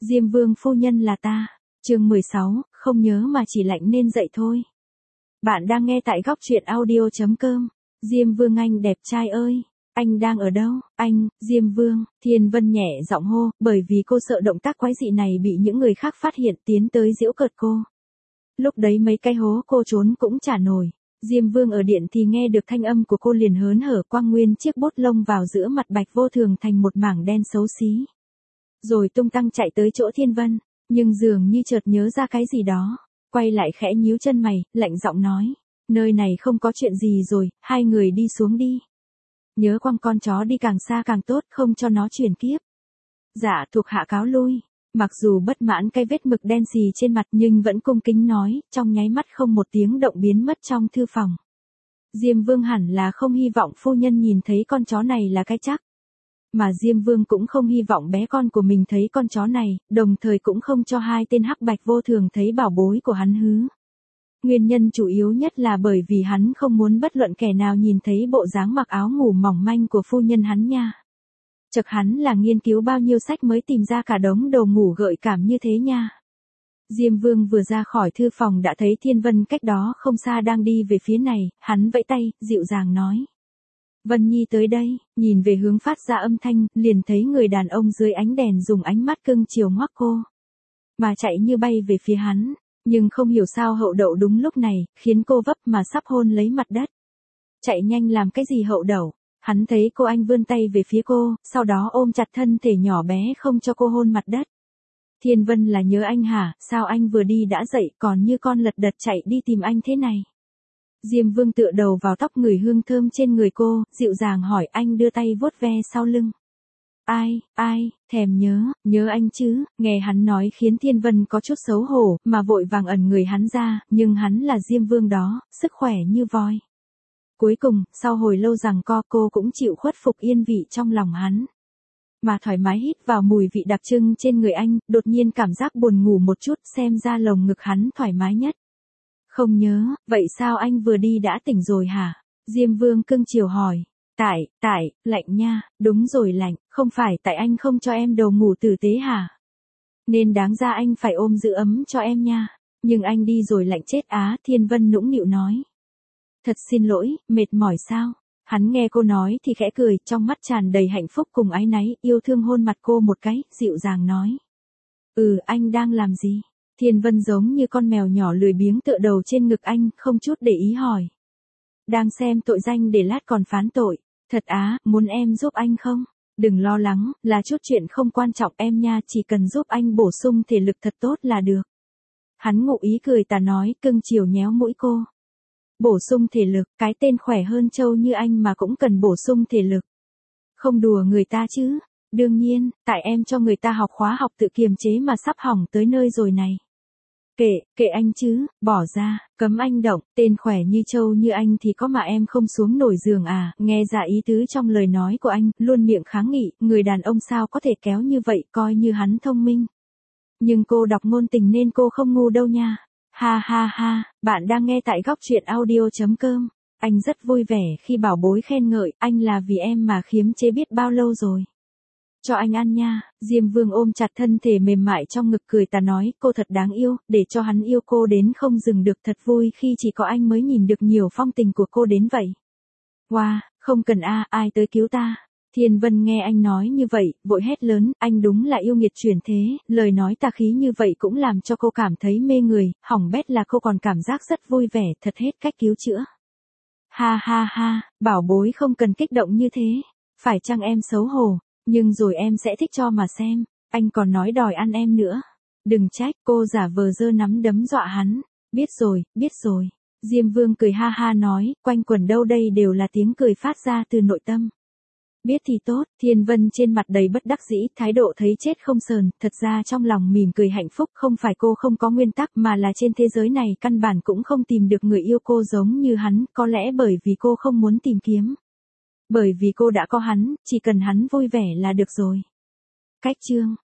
Diêm Vương phu nhân là ta. Chương 16, không nhớ mà chỉ lạnh nên dậy thôi. Bạn đang nghe tại góc truyện audio.com. Diêm Vương anh đẹp trai ơi, anh đang ở đâu? Anh, Diêm Vương, Thiên Vân nhẹ giọng hô, bởi vì cô sợ động tác quái dị này bị những người khác phát hiện tiến tới giễu cợt cô. Lúc đấy mấy cái hố cô trốn cũng chả nổi. Diêm Vương ở điện thì nghe được thanh âm của cô liền hớn hở quăng nguyên chiếc bút lông vào giữa mặt Bạch Vô Thường thành một mảng đen xấu xí. Rồi tung tăng chạy tới chỗ Thiên Vân, nhưng dường như chợt nhớ ra cái gì đó, quay lại khẽ nhíu chân mày, lạnh giọng nói, nơi này không có chuyện gì rồi, hai người đi xuống đi. Nhớ quăng con chó đi càng xa càng tốt, không cho nó chuyển kiếp. Dạ thuộc hạ cáo lui. Mặc dù bất mãn cái vết mực đen xì trên mặt nhưng vẫn cung kính nói, trong nháy mắt không một tiếng động biến mất trong thư phòng. Diêm Vương hẳn là không hy vọng phu nhân nhìn thấy con chó này là cái chắc. Mà Diêm Vương cũng không hy vọng bé con của mình thấy con chó này, đồng thời cũng không cho hai tên hắc Bạch Vô Thường thấy bảo bối của hắn hứ. Nguyên nhân chủ yếu nhất là bởi vì hắn không muốn bất luận kẻ nào nhìn thấy bộ dáng mặc áo ngủ mỏng manh của phu nhân hắn nha. Chật hắn là nghiên cứu bao nhiêu sách mới tìm ra cả đống đồ ngủ gợi cảm như thế nha. Diêm Vương vừa ra khỏi thư phòng đã thấy Thiên Vân cách đó không xa đang đi về phía này, hắn vẫy tay, dịu dàng nói. Vân Nhi tới đây, nhìn về hướng phát ra âm thanh, liền thấy người đàn ông dưới ánh đèn dùng ánh mắt cưng chiều ngoắc cô. Mà chạy như bay về phía hắn, nhưng không hiểu sao hậu đậu đúng lúc này, khiến cô vấp mà sắp hôn lấy mặt đất. Chạy nhanh làm cái gì hậu đậu? Hắn thấy cô anh vươn tay về phía cô, sau đó ôm chặt thân thể nhỏ bé không cho cô hôn mặt đất. Thiên Vân là nhớ anh hả, sao anh vừa đi đã dậy còn như con lật đật chạy đi tìm anh thế này? Diêm Vương tựa đầu vào tóc ngửi hương thơm trên người cô, dịu dàng hỏi anh đưa tay vuốt ve sau lưng. Ai, thèm nhớ anh chứ, nghe hắn nói khiến Thiên Vân có chút xấu hổ, mà vội vàng ẩn người hắn ra, nhưng hắn là Diêm Vương đó, sức khỏe như voi. Cuối cùng, sau hồi lâu rằng cô cũng chịu khuất phục yên vị trong lòng hắn. Mà thoải mái hít vào mùi vị đặc trưng trên người anh, đột nhiên cảm giác buồn ngủ một chút, xem ra lồng ngực hắn thoải mái nhất. Không nhớ, vậy sao anh vừa đi đã tỉnh rồi hả? Diêm Vương cưng chiều hỏi. Tại, lạnh nha, đúng rồi lạnh, không phải tại anh không cho em đồ ngủ tử tế hả? Nên đáng ra anh phải ôm giữ ấm cho em nha. Nhưng anh đi rồi lạnh chết á, Thiên Vân nũng nịu nói. Thật xin lỗi, mệt mỏi sao? Hắn nghe cô nói thì khẽ cười, trong mắt tràn đầy hạnh phúc cùng ái náy, yêu thương hôn mặt cô một cái, dịu dàng nói. Anh đang làm gì? Thiên Vân giống như con mèo nhỏ lười biếng tựa đầu trên ngực anh, không chút để ý hỏi. Đang xem tội danh để lát còn phán tội. Thật á, muốn em giúp anh không? Đừng lo lắng, là chút chuyện không quan trọng em nha, chỉ cần giúp anh bổ sung thể lực thật tốt là được. Hắn ngụ ý cười tà nói, cưng chiều nhéo mũi cô. Bổ sung thể lực, cái tên khỏe hơn trâu như anh mà cũng cần bổ sung thể lực. Không đùa người ta chứ. Đương nhiên, tại em cho người ta học khóa học tự kiềm chế mà sắp hỏng tới nơi rồi này. Kệ anh chứ, bỏ ra, cấm anh động, tên khỏe như trâu như anh thì có mà em không xuống nổi giường à, nghe ra ý tứ trong lời nói của anh, luôn miệng kháng nghị, người đàn ông sao có thể kéo như vậy, coi như hắn thông minh. Nhưng cô đọc ngôn tình nên cô không ngu đâu nha. Ha, bạn đang nghe tại góc truyện audio.com. Anh rất vui vẻ khi bảo bối khen ngợi, anh là vì em mà khiếm chế biết bao lâu rồi. Cho anh ăn nha. Diêm Vương ôm chặt thân thể mềm mại trong ngực cười tà nói, cô thật đáng yêu, để cho hắn yêu cô đến không dừng được, thật vui khi chỉ có anh mới nhìn được nhiều phong tình của cô đến vậy. Wow, không cần ai tới cứu ta. Thiên Vân nghe anh nói như vậy, vội hét lớn, anh đúng là yêu nghiệt chuyển thế, lời nói tà khí như vậy cũng làm cho cô cảm thấy mê người, hỏng bét là cô còn cảm giác rất vui vẻ, thật hết cách cứu chữa. Ha, bảo bối không cần kích động như thế, phải chăng em xấu hổ, nhưng rồi em sẽ thích cho mà xem, anh còn nói đòi ăn em nữa. Đừng trách, cô giả vờ giơ nắm đấm dọa hắn, biết rồi. Diêm Vương cười ha nói, quanh quẩn đâu đây đều là tiếng cười phát ra từ nội tâm. Biết thì tốt, Thiên Vân trên mặt đầy bất đắc dĩ, thái độ thấy chết không sờn, thật ra trong lòng mỉm cười hạnh phúc, không phải cô không có nguyên tắc mà là trên thế giới này căn bản cũng không tìm được người yêu cô giống như hắn, có lẽ bởi vì cô không muốn tìm kiếm. Bởi vì cô đã có hắn, chỉ cần hắn vui vẻ là được rồi. Cách chương